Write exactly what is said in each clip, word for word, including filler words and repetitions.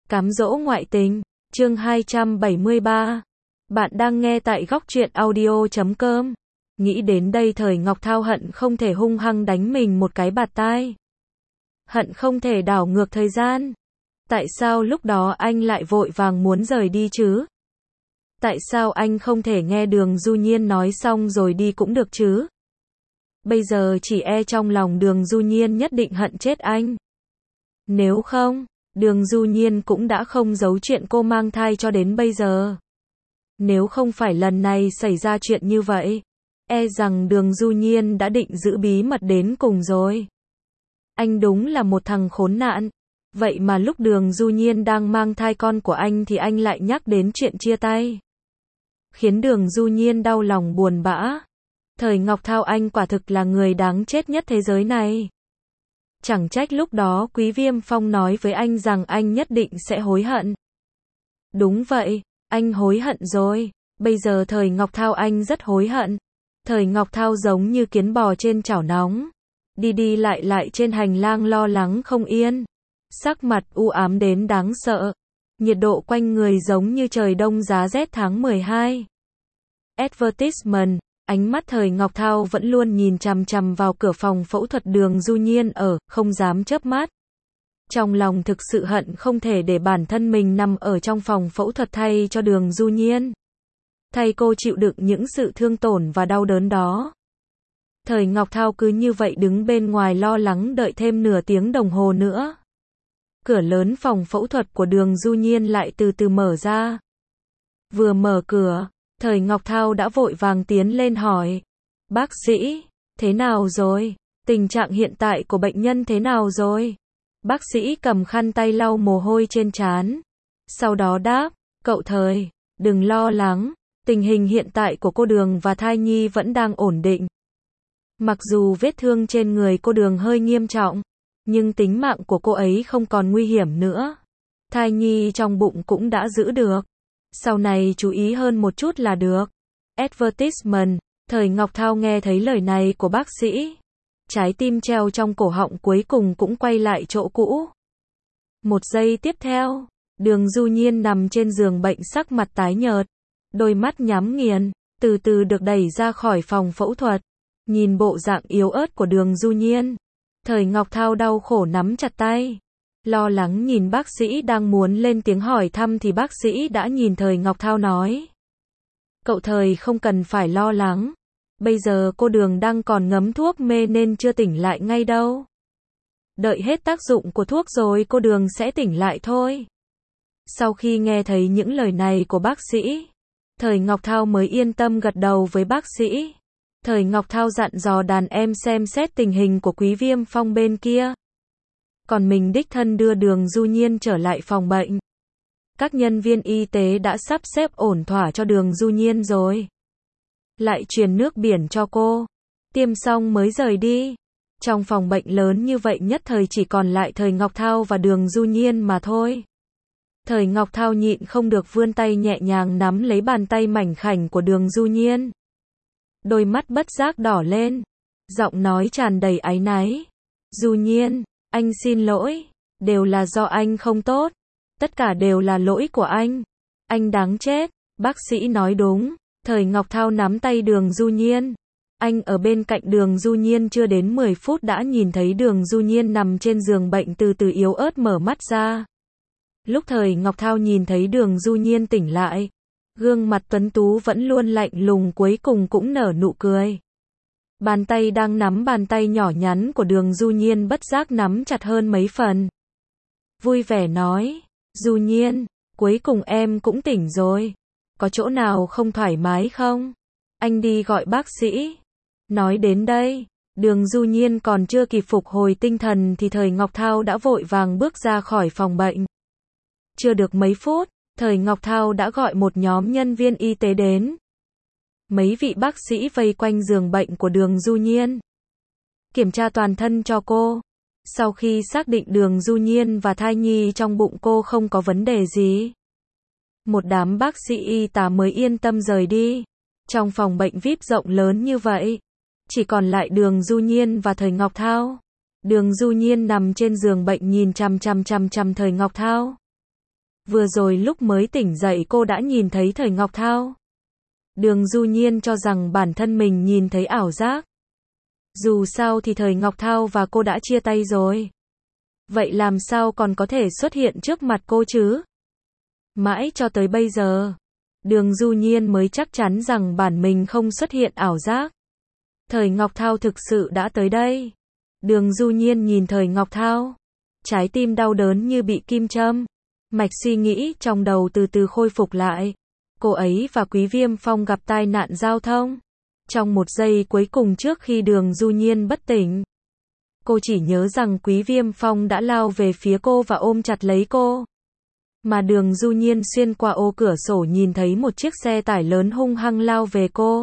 Cám dỗ ngoại tình, chương hai trăm bảy mươi ba. Bạn đang nghe tại góc truyện audio chấm com. Nghĩ đến đây Thời Ngọc Thao hận không thể hung hăng đánh mình một cái bạt tai. Hận không thể đảo ngược thời gian. Tại sao lúc đó anh lại vội vàng muốn rời đi chứ? Tại sao anh không thể nghe Đường Du Nhiên nói xong rồi đi cũng được chứ? Bây giờ chỉ e trong lòng Đường Du Nhiên nhất định hận chết anh. Nếu không, Đường Du Nhiên cũng đã không giấu chuyện cô mang thai cho đến bây giờ. Nếu không phải lần này xảy ra chuyện như vậy, e rằng Đường Du Nhiên đã định giữ bí mật đến cùng rồi. Anh đúng là một thằng khốn nạn. Vậy mà lúc Đường Du Nhiên đang mang thai con của anh thì anh lại nhắc đến chuyện chia tay. Khiến Đường Du Nhiên đau lòng buồn bã. Thời Ngọc Thao anh quả thực là người đáng chết nhất thế giới này. Chẳng trách lúc đó Quý Viêm Phong nói với anh rằng anh nhất định sẽ hối hận. Đúng vậy, anh hối hận rồi. Bây giờ Thời Ngọc Thao anh rất hối hận. Thời Ngọc Thao giống như kiến bò trên chảo nóng. Đi đi lại lại trên hành lang lo lắng không yên. Sắc mặt u ám đến đáng sợ. Nhiệt độ quanh người giống như trời đông giá rét tháng mười hai. Advertisement. Ánh mắt Thời Ngọc Thao vẫn luôn nhìn chằm chằm vào cửa phòng phẫu thuật Đường Du Nhiên ở, không dám chớp mắt. Trong lòng thực sự hận không thể để bản thân mình nằm ở trong phòng phẫu thuật thay cho Đường Du Nhiên. Thay cô chịu đựng những sự thương tổn và đau đớn đó. Thời Ngọc Thao cứ như vậy đứng bên ngoài lo lắng đợi thêm nửa tiếng đồng hồ nữa. Cửa lớn phòng phẫu thuật của Đường Du Nhiên lại từ từ mở ra. Vừa mở cửa, Thời Ngọc Thao đã vội vàng tiến lên hỏi. Bác sĩ, thế nào rồi? Tình trạng hiện tại của bệnh nhân thế nào rồi? Bác sĩ cầm khăn tay lau mồ hôi trên trán. Sau đó đáp, cậu Thời, đừng lo lắng. Tình hình hiện tại của cô Đường và thai nhi vẫn đang ổn định. Mặc dù vết thương trên người cô Đường hơi nghiêm trọng, nhưng tính mạng của cô ấy không còn nguy hiểm nữa. Thai nhi trong bụng cũng đã giữ được. Sau này chú ý hơn một chút là được. Advertisement. Thời Ngọc Thao nghe thấy lời này của bác sĩ. Trái tim treo trong cổ họng cuối cùng cũng quay lại chỗ cũ. Một giây tiếp theo, Đường Du Nhiên nằm trên giường bệnh sắc mặt tái nhợt. Đôi mắt nhắm nghiền, từ từ được đẩy ra khỏi phòng phẫu thuật. Nhìn bộ dạng yếu ớt của Đường Du Nhiên, Thời Ngọc Thao đau khổ nắm chặt tay. Lo lắng nhìn bác sĩ đang muốn lên tiếng hỏi thăm thì bác sĩ đã nhìn Thời Ngọc Thao nói. Cậu Thời không cần phải lo lắng. Bây giờ cô Đường đang còn ngấm thuốc mê nên chưa tỉnh lại ngay đâu. Đợi hết tác dụng của thuốc rồi cô Đường sẽ tỉnh lại thôi. Sau khi nghe thấy những lời này của bác sĩ, Thời Ngọc Thao mới yên tâm gật đầu với bác sĩ. Thời Ngọc Thao dặn dò đàn em xem xét tình hình của Quý Viêm Phong bên kia. Còn mình đích thân đưa Đường Du Nhiên trở lại phòng bệnh. Các nhân viên y tế đã sắp xếp ổn thỏa cho Đường Du Nhiên rồi. Lại truyền nước biển cho cô. Tiêm xong mới rời đi. Trong phòng bệnh lớn như vậy nhất thời chỉ còn lại Thời Ngọc Thao và Đường Du Nhiên mà thôi. Thời Ngọc Thao nhịn không được vươn tay nhẹ nhàng nắm lấy bàn tay mảnh khảnh của Đường Du Nhiên. Đôi mắt bất giác đỏ lên. Giọng nói tràn đầy áy náy. Du Nhiên, anh xin lỗi. Đều là do anh không tốt. Tất cả đều là lỗi của anh. Anh đáng chết. Bác sĩ nói đúng. Thời Ngọc Thao nắm tay Đường Du Nhiên. Anh ở bên cạnh Đường Du Nhiên chưa đến mười phút đã nhìn thấy Đường Du Nhiên nằm trên giường bệnh từ từ yếu ớt mở mắt ra. Lúc Thời Ngọc Thao nhìn thấy Đường Du Nhiên tỉnh lại, gương mặt tuấn tú vẫn luôn lạnh lùng cuối cùng cũng nở nụ cười. Bàn tay đang nắm bàn tay nhỏ nhắn của Đường Du Nhiên bất giác nắm chặt hơn mấy phần. Vui vẻ nói, Du Nhiên, cuối cùng em cũng tỉnh rồi. Có chỗ nào không thoải mái không? Anh đi gọi bác sĩ. Nói đến đây, Đường Du Nhiên còn chưa kịp phục hồi tinh thần thì Thời Ngọc Thao đã vội vàng bước ra khỏi phòng bệnh. Chưa được mấy phút, Thời Ngọc Thao đã gọi một nhóm nhân viên y tế đến. Mấy vị bác sĩ vây quanh giường bệnh của Đường Du Nhiên. Kiểm tra toàn thân cho cô. Sau khi xác định Đường Du Nhiên và thai nhi trong bụng cô không có vấn đề gì, một đám bác sĩ y tá mới yên tâm rời đi. Trong phòng bệnh vi ai pi rộng lớn như vậy, chỉ còn lại Đường Du Nhiên và Thời Ngọc Thao. Đường Du Nhiên nằm trên giường bệnh nhìn chằm chằm chằm chằm Thời Ngọc Thao. Vừa rồi lúc mới tỉnh dậy cô đã nhìn thấy Thời Ngọc Thao. Đường Du Nhiên cho rằng bản thân mình nhìn thấy ảo giác. Dù sao thì Thời Ngọc Thao và cô đã chia tay rồi. Vậy làm sao còn có thể xuất hiện trước mặt cô chứ? Mãi cho tới bây giờ, Đường Du Nhiên mới chắc chắn rằng bản mình không xuất hiện ảo giác. Thời Ngọc Thao thực sự đã tới đây. Đường Du Nhiên nhìn Thời Ngọc Thao. Trái tim đau đớn như bị kim châm. Mạch suy nghĩ trong đầu từ từ khôi phục lại. Cô ấy và Quý Viêm Phong gặp tai nạn giao thông. Trong một giây cuối cùng trước khi Đường Du Nhiên bất tỉnh, cô chỉ nhớ rằng Quý Viêm Phong đã lao về phía cô và ôm chặt lấy cô. Mà Đường Du Nhiên xuyên qua ô cửa sổ nhìn thấy một chiếc xe tải lớn hung hăng lao về cô.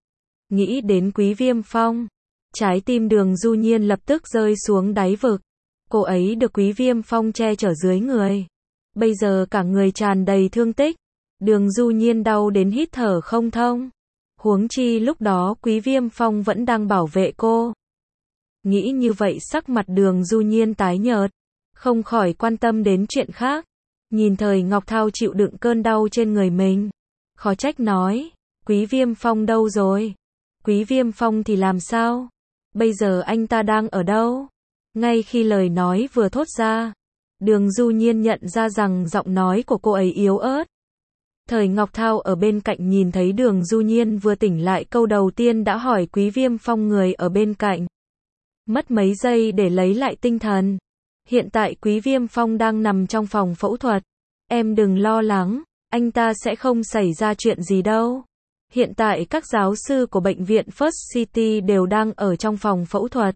Nghĩ đến Quý Viêm Phong, trái tim Đường Du Nhiên lập tức rơi xuống đáy vực. Cô ấy được Quý Viêm Phong che chở dưới người. Bây giờ cả người tràn đầy thương tích. Đường Du Nhiên đau đến hít thở không thông. Huống chi lúc đó Quý Viêm Phong vẫn đang bảo vệ cô. Nghĩ như vậy sắc mặt Đường Du Nhiên tái nhợt, không khỏi quan tâm đến chuyện khác. Nhìn Thời Ngọc Thao chịu đựng cơn đau trên người mình, khó trách nói, Quý Viêm Phong đâu rồi? Quý Viêm Phong thì làm sao? Bây giờ anh ta đang ở đâu? Ngay khi lời nói vừa thốt ra, Đường Du Nhiên nhận ra rằng giọng nói của cô ấy yếu ớt. Thời Ngọc Thao ở bên cạnh nhìn thấy Đường Du Nhiên vừa tỉnh lại, câu đầu tiên đã hỏi Quý Viêm Phong người ở bên cạnh. Mất mấy giây để lấy lại tinh thần. Hiện tại Quý Viêm Phong đang nằm trong phòng phẫu thuật. Em đừng lo lắng, anh ta sẽ không xảy ra chuyện gì đâu. Hiện tại các giáo sư của bệnh viện First City đều đang ở trong phòng phẫu thuật.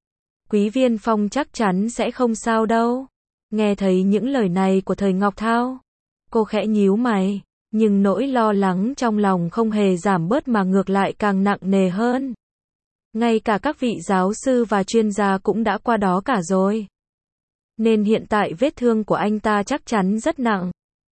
Quý Viêm Phong chắc chắn sẽ không sao đâu. Nghe thấy những lời này của Thời Ngọc Thao, cô khẽ nhíu mày, nhưng nỗi lo lắng trong lòng không hề giảm bớt mà ngược lại càng nặng nề hơn. Ngay cả các vị giáo sư và chuyên gia cũng đã qua đó cả rồi. Nên hiện tại vết thương của anh ta chắc chắn rất nặng.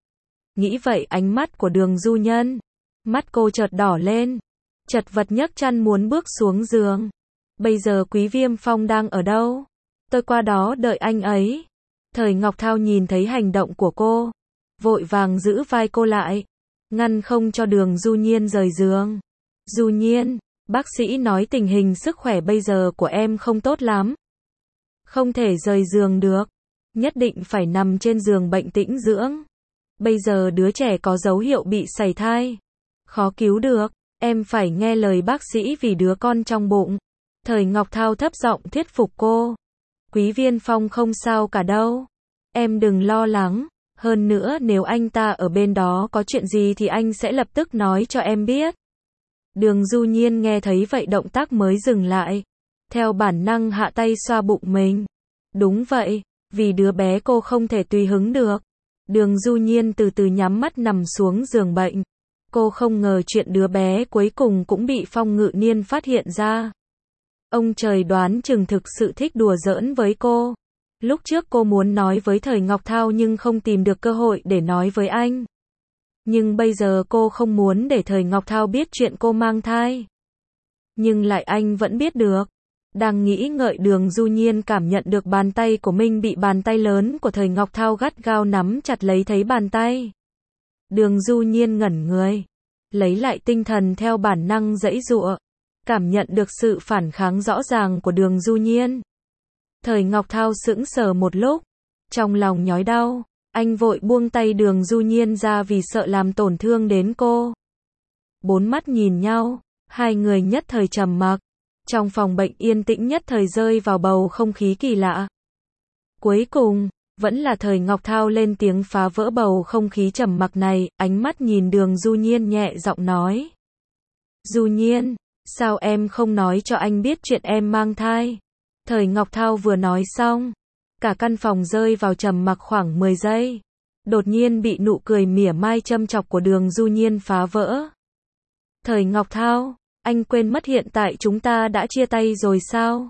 Nghĩ vậy ánh mắt của Đường Du Nhân, mắt cô chợt đỏ lên, chật vật nhấc chân muốn bước xuống giường. Bây giờ Quý Viêm Phong đang ở đâu? Tôi qua đó đợi anh ấy. Thời Ngọc Thao nhìn thấy hành động của cô, vội vàng giữ vai cô lại, ngăn không cho Đường Du Nhiên rời giường. Du Nhiên, bác sĩ nói tình hình sức khỏe bây giờ của em không tốt lắm. Không thể rời giường được, nhất định phải nằm trên giường bệnh tĩnh dưỡng. Bây giờ đứa trẻ có dấu hiệu bị sảy thai, khó cứu được, em phải nghe lời bác sĩ vì đứa con trong bụng. Thời Ngọc Thao thấp giọng thuyết phục cô. Quý Viêm Phong không sao cả đâu. Em đừng lo lắng, hơn nữa nếu anh ta ở bên đó có chuyện gì thì anh sẽ lập tức nói cho em biết. Đường Du Nhiên nghe thấy vậy động tác mới dừng lại, theo bản năng hạ tay xoa bụng mình. Đúng vậy, vì đứa bé cô không thể tùy hứng được. Đường Du Nhiên từ từ nhắm mắt nằm xuống giường bệnh. Cô không ngờ chuyện đứa bé cuối cùng cũng bị Phong Ngự Niên phát hiện ra. Ông trời đoán chừng thực sự thích đùa giỡn với cô. Lúc trước cô muốn nói với Thời Ngọc Thao nhưng không tìm được cơ hội để nói với anh. Nhưng bây giờ cô không muốn để Thời Ngọc Thao biết chuyện cô mang thai. Nhưng lại anh vẫn biết được. Đang nghĩ ngợi, Đường Du Nhiên cảm nhận được bàn tay của mình bị bàn tay lớn của Thời Ngọc Thao gắt gao nắm chặt lấy, thấy bàn tay. Đường Du Nhiên ngẩn người, lấy lại tinh thần theo bản năng giãy giụa, cảm nhận được sự phản kháng rõ ràng của Đường Du Nhiên. Thời Ngọc Thao sững sờ một lúc, trong lòng nhói đau, anh vội buông tay Đường Du Nhiên ra vì sợ làm tổn thương đến cô. Bốn mắt nhìn nhau, hai người nhất thời trầm mặc. Trong phòng bệnh yên tĩnh nhất thời rơi vào bầu không khí kỳ lạ. Cuối cùng, vẫn là Thời Ngọc Thao lên tiếng phá vỡ bầu không khí trầm mặc này, ánh mắt nhìn Đường Du Nhiên nhẹ giọng nói. Du Nhiên, sao em không nói cho anh biết chuyện em mang thai? Thời Ngọc Thao vừa nói xong, cả căn phòng rơi vào trầm mặc khoảng mười giây. Đột nhiên bị nụ cười mỉa mai châm chọc của Đường Du Nhiên phá vỡ. Thời Ngọc Thao, anh quên mất hiện tại chúng ta đã chia tay rồi sao?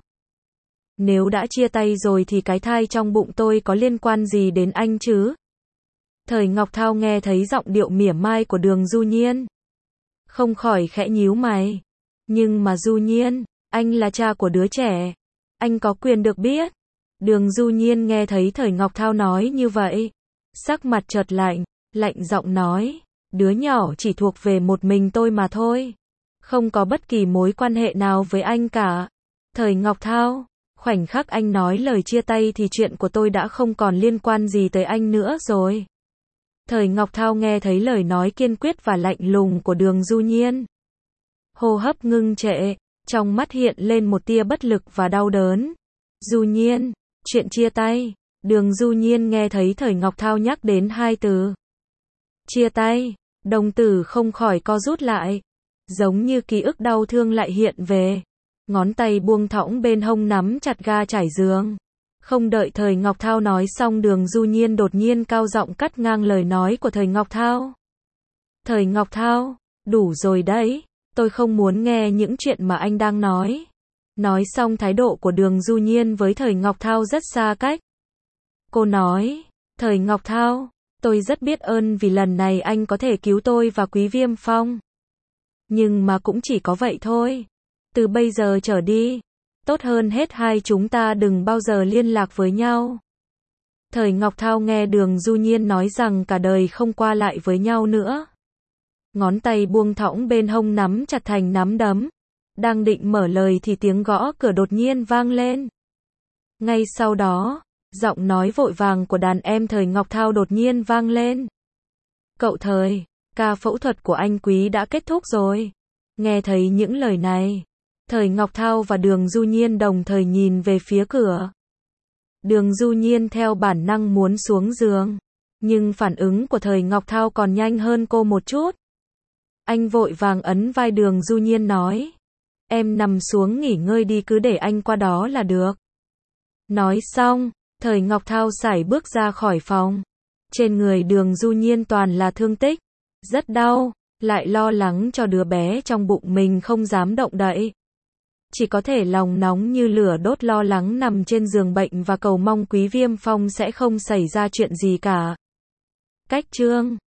Nếu đã chia tay rồi thì cái thai trong bụng tôi có liên quan gì đến anh chứ? Thời Ngọc Thao nghe thấy giọng điệu mỉa mai của Đường Du Nhiên, không khỏi khẽ nhíu mày. Nhưng mà Du Nhiên, anh là cha của đứa trẻ, anh có quyền được biết. Đường Du Nhiên nghe thấy Thời Ngọc Thao nói như vậy, Sắc mặt chợt lạnh, lạnh giọng nói, đứa nhỏ chỉ thuộc về một mình tôi mà thôi. Không có bất kỳ mối quan hệ nào với anh cả. Thời Ngọc Thao, khoảnh khắc anh nói lời chia tay thì chuyện của tôi đã không còn liên quan gì tới anh nữa rồi. Thời Ngọc Thao nghe thấy lời nói kiên quyết và lạnh lùng của Đường Du Nhiên. Hô hấp ngưng trệ, trong mắt hiện lên một tia bất lực và đau đớn. Du Nhiên, chuyện chia tay. Đường Du Nhiên nghe thấy Thời Ngọc Thao nhắc đến hai từ chia tay, đồng tử không khỏi co rút lại, giống như ký ức đau thương lại hiện về. Ngón tay buông thõng bên hông nắm chặt ga trải giường. Không đợi Thời Ngọc Thao nói xong, Đường Du Nhiên đột nhiên cao giọng cắt ngang lời nói của Thời Ngọc Thao. Thời Ngọc Thao, đủ rồi đấy, tôi không muốn nghe những chuyện mà anh đang nói. Nói xong, thái độ của Đường Du Nhiên với Thời Ngọc Thao rất xa cách. Cô nói, Thời Ngọc Thao, tôi rất biết ơn vì lần này anh có thể cứu tôi và Quý Viêm Phong. Nhưng mà cũng chỉ có vậy thôi. Từ bây giờ trở đi, tốt hơn hết hai chúng ta đừng bao giờ liên lạc với nhau. Thời Ngọc Thao nghe Đường Du Nhiên nói rằng cả đời không qua lại với nhau nữa. Ngón tay buông thõng bên hông nắm chặt thành nắm đấm. Đang định mở lời thì tiếng gõ cửa đột nhiên vang lên. Ngay sau đó, giọng nói vội vàng của đàn em Thời Ngọc Thao đột nhiên vang lên. Cậu Thời, ca phẫu thuật của anh Quý đã kết thúc rồi. Nghe thấy những lời này, Thời Ngọc Thao và Đường Du Nhiên đồng thời nhìn về phía cửa. Đường Du Nhiên theo bản năng muốn xuống giường, nhưng phản ứng của Thời Ngọc Thao còn nhanh hơn cô một chút. Anh vội vàng ấn vai Đường Du Nhiên nói, em nằm xuống nghỉ ngơi đi, cứ để anh qua đó là được. Nói xong, Thời Ngọc Thao sải bước ra khỏi phòng. Trên người Đường Du Nhiên toàn là thương tích, rất đau, lại lo lắng cho đứa bé trong bụng mình không dám động đậy. Chỉ có thể lòng nóng như lửa đốt, lo lắng nằm trên giường bệnh và cầu mong Quý Viêm Phong sẽ không xảy ra chuyện gì cả. Cách chương